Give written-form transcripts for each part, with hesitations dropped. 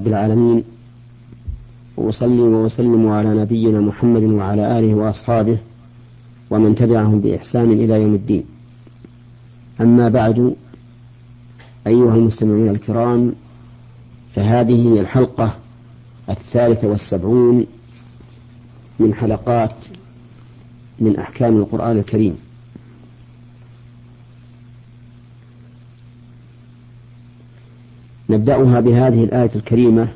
رب العالمين، وأصلي وأسلم على نبينا محمد وعلى آله وأصحابه ومن تبعهم بإحسان إلى يوم الدين. أما بعد، أيها المستمعون الكرام، فهذه هي الحلقة 73 من حلقات من أحكام القرآن الكريم. نبدأها بهذه الآية الكريمة،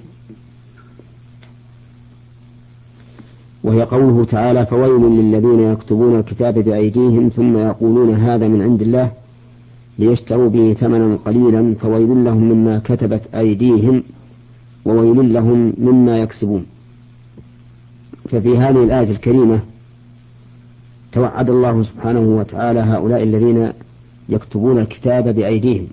وهي قوله تعالى: فويل للذين يكتبون الكتاب بأيديهم ثم يقولون هذا من عند الله ليشتروا به ثمنا قليلا فويل لهم مما كتبت أيديهم وويل لهم مما يكسبون. ففي هذه الآية الكريمة توعد الله سبحانه وتعالى هؤلاء الذين يكتبون الكتاب بأيديهم،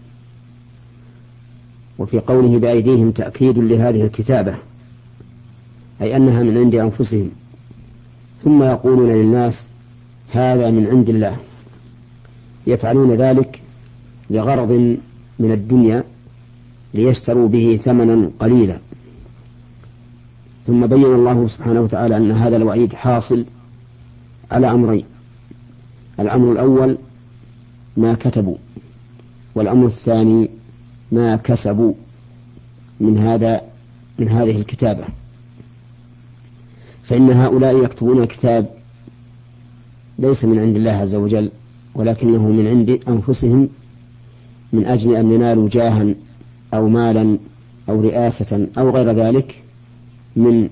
وفي قوله بأيديهم تأكيد لهذه الكتابة، أي أنها من عند أنفسهم، ثم يقولون للناس هذا من عند الله، يفعلون ذلك لغرض من الدنيا ليشتروا به ثمنا قليلا. ثم بين الله سبحانه وتعالى أن هذا الوعيد حاصل على أمرين: الأمر الأول ما كتبوا، والأمر الثاني ما كسبوا من هذه الكتابة. فإن هؤلاء يكتبون الكتاب ليس من عند الله عز وجل، ولكنه من عند أنفسهم، من أجل أن ينالوا جاها أو مالا أو رئاسة أو غير ذلك من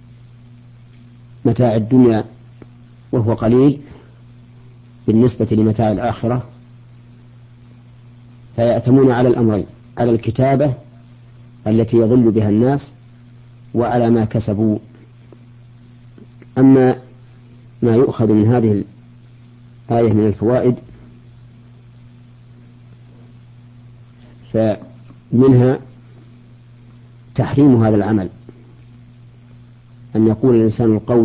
متاع الدنيا، وهو قليل بالنسبة لمتاع الآخرة. فيأتمون على الأمرين: على الكتابة التي يضل بها الناس، وعلى ما كسبوا. أما ما يؤخذ من هذه الآية من الفوائد، فمنها تحريم هذا العمل، أن يقول الإنسان القول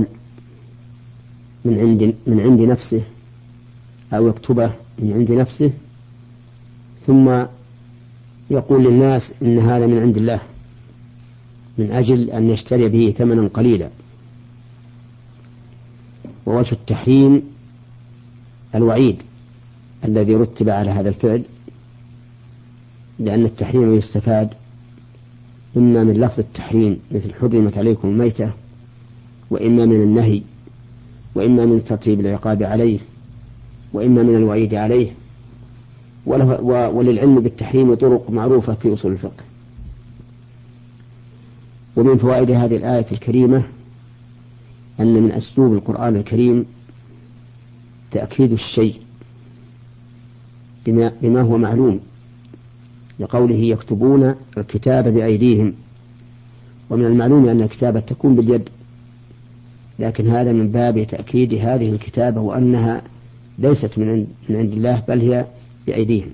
من عند نفسه، أو يكتبه من عند نفسه ثم يقول للناس إن هذا من عند الله من أجل أن يشتري به ثمنا قليلا. ووجه التحريم الوعيد الذي رتب على هذا الفعل، لأن التحريم يستفاد إما من لفظ التحريم مثل حرمت عليكم الميتة، وإما من النهي، وإما من ترتيب العقاب عليه، وإما من الوعيد عليه. وللعلم بالتحريم طرق معروفة في أصول الفقه. ومن فوائد هذه الآية الكريمة أن من أسلوب القرآن الكريم تأكيد الشيء بما هو معلوم، لقوله يكتبون الكتاب بأيديهم. ومن المعلوم أن الكتابة تكون باليد، لكن هذا من باب تأكيد هذه الكتابة وأنها ليست من عند الله، بل هي بأيديهم.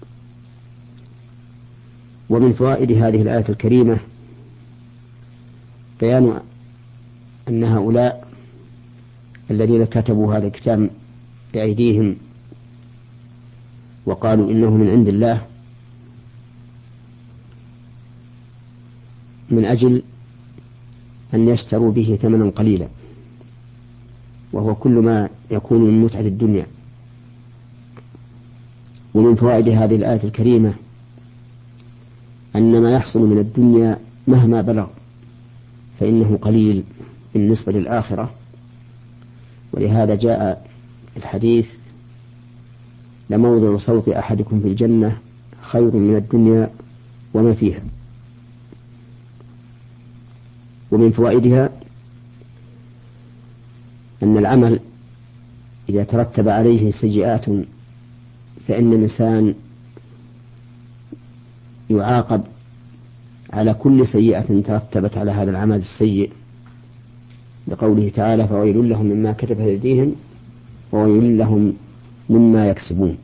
ومن فوائد هذه الآية الكريمة بيان أن هؤلاء الذين كتبوا هذا الكتاب بأيديهم وقالوا إنه من عند الله من أجل أن يشتروا به ثمنا قليلا، وهو كل ما يكون من متعة الدنيا. ومن فوائد هذه الآية الكريمة أن ما يحصل من الدنيا مهما بلغ فإنه قليل بالنسبة للآخرة. ولهذا جاء الحديث: لموضع صوت أحدكم في الجنة خير من الدنيا وما فيها. ومن فوائدها أن العمل إذا ترتب عليه سيئات فإن الإنسان يعاقب على كل سيئة ترتبت على هذا العمل السيء، لقوله تعالى: فويل لهم مما كتبت أيديهم وويل لهم مما يكسبون.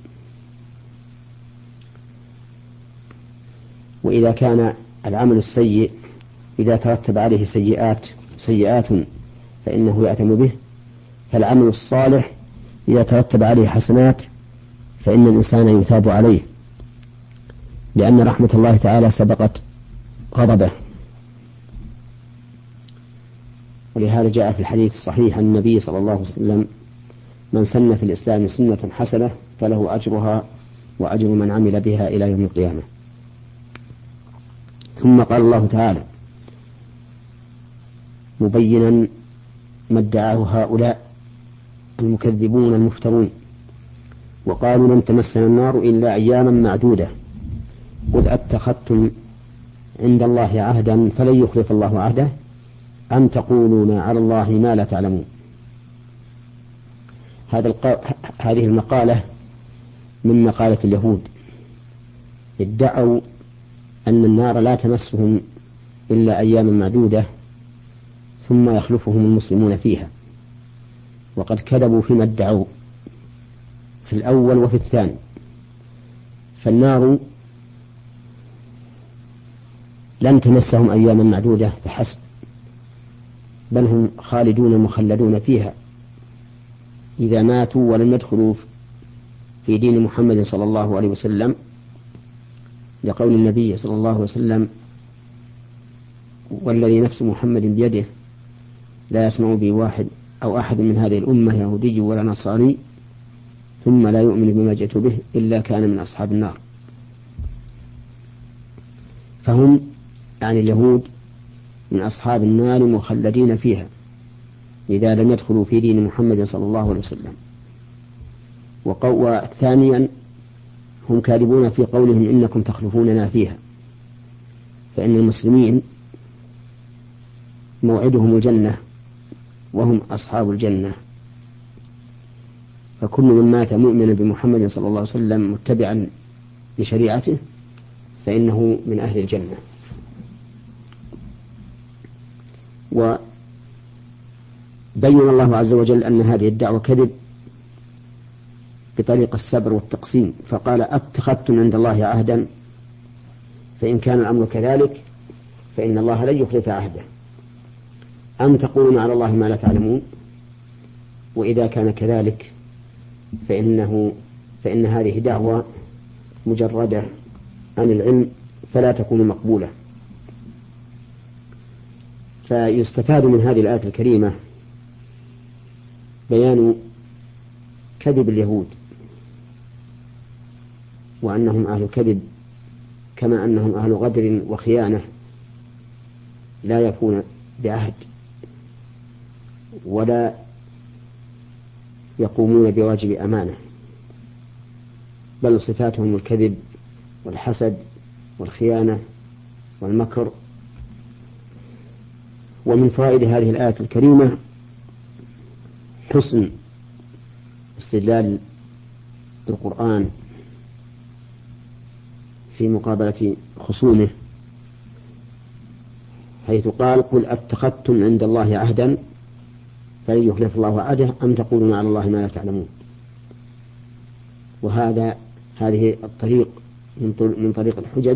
وإذا كان العمل السيء إذا ترتب عليه سيئات فإنه يأثم به، فالعمل الصالح إذا ترتب عليه حسنات فإن الإنسان يثاب عليه، لأن رحمة الله تعالى سبقت غضبه، ولهذا جاء في الحديث الصحيح عن النبي صلى الله عليه وسلم: من سن في الإسلام سنة حسنة فله أجرها وأجر من عمل بها إلى يوم القيامة. ثم قال الله تعالى مبينا ما ادعاه هؤلاء المكذبون المفترون: وقالوا لن تمسنا النار إلا أياما معدودة قل أتخذتم عند الله عهدا فلن يخلف الله عهده أم تقولون على الله ما لا تعلمون. هذه المقالة من مقالة اليهود، ادعوا أن النار لا تمسهم إلا أياما معدودة ثم يخلفهم المسلمون فيها، وقد كذبوا فيما ادعوا في الأول وفي الثاني. فالنار لن تمسهم أياما معدودة فحسب، بل هم خالدون مخلدون فيها إذا ماتوا ولم يدخلوا في دين محمد صلى الله عليه وسلم، لقول النبي صلى الله عليه وسلم: والذي نفس محمد بيده لا يسمع بي واحد أو أحد من هذه الأمة يهودي ولا نصراني ثم لا يؤمن بما جئت به إلا كان من أصحاب النار. فهم يعني اليهود من أصحاب النار مخلدين فيها إذا لم يدخلوا في دين محمد صلى الله عليه وسلم. وثانيا هم كاذبون في قولهم إنكم تخلفوننا فيها، فإن المسلمين موعدهم الجنة وهم أصحاب الجنة، فكل من مات مؤمنا بمحمد صلى الله عليه وسلم متبعا لشريعته فإنه من أهل الجنة. وبين الله عز وجل أن هذه الدعوة كذب بطريق السبر والتقسيم، فقال: أتخذتم عند الله عهدا، فإن كان الأمر كذلك فإن الله لن يخلف عهده، أم تقولون على الله ما لا تعلمون، وإذا كان كذلك فإن هذه دعوة مجردة عن العلم فلا تكون مقبولة. فيستفاد من هذه الآية الكريمة بيان كذب اليهود، وأنهم أهل كذب كما أنهم أهل غدر وخيانة لا يفون بعهد ولا يقومون بواجب أمانة، بل صفاتهم الكذب والحسد والخيانة والمكر. ومن فوائد هذه الآية الكريمة حسن استدلال القرآن في مقابلة خصومه، حيث قال: قل أتخذتم عند الله عهدا فلن يخلف الله عهده أم تقولون على الله ما لا تعلمون. هذه الطريق من طريق الحجج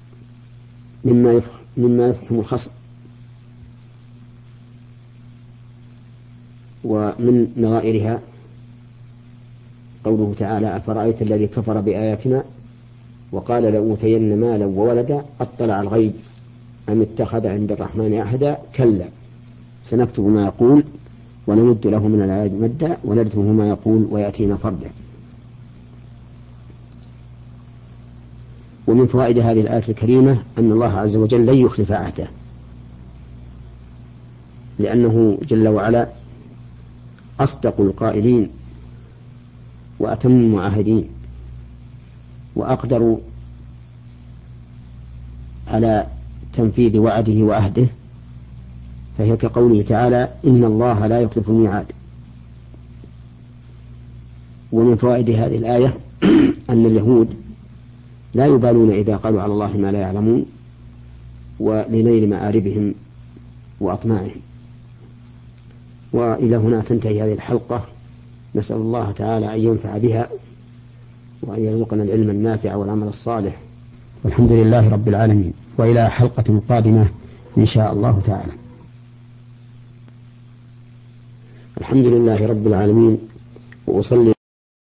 مما يفهم الخصم. ومن نظائرها قوله تعالى: أفرأيت الذي كفر بآياتنا وقال لأوتين مالا وولدا أطلع الغيب أم اتخذ عند الرحمن عهدا كلا سنكتب ما يقول ونمد له من العهد مدا ونرثه ما يقول ويأتينا فردا. ومن فوائد هذه الآية الكريمة أن الله عز وجل لن يخلف عهده، لأنه جل وعلا أصدق القائلين وأتم المعاهدين وأقدر على تنفيذ وعده وعهده، فهي كقوله تعالى: إن الله لا يخلف الميعاد. ومن فوائد هذه الآية أن اليهود لا يبالون إذا قالوا على الله ما لا يعلمون ولنيل مآربهم وأطماعهم. وإلى هنا تنتهي هذه الحلقة، نسأل الله تعالى أن ينفع بها وأن يرزقنا العلم النافع والعمل الصالح، والحمد لله رب العالمين. وإلى حلقة قادمة إن شاء الله تعالى. الحمد لله رب العالمين، وأصلي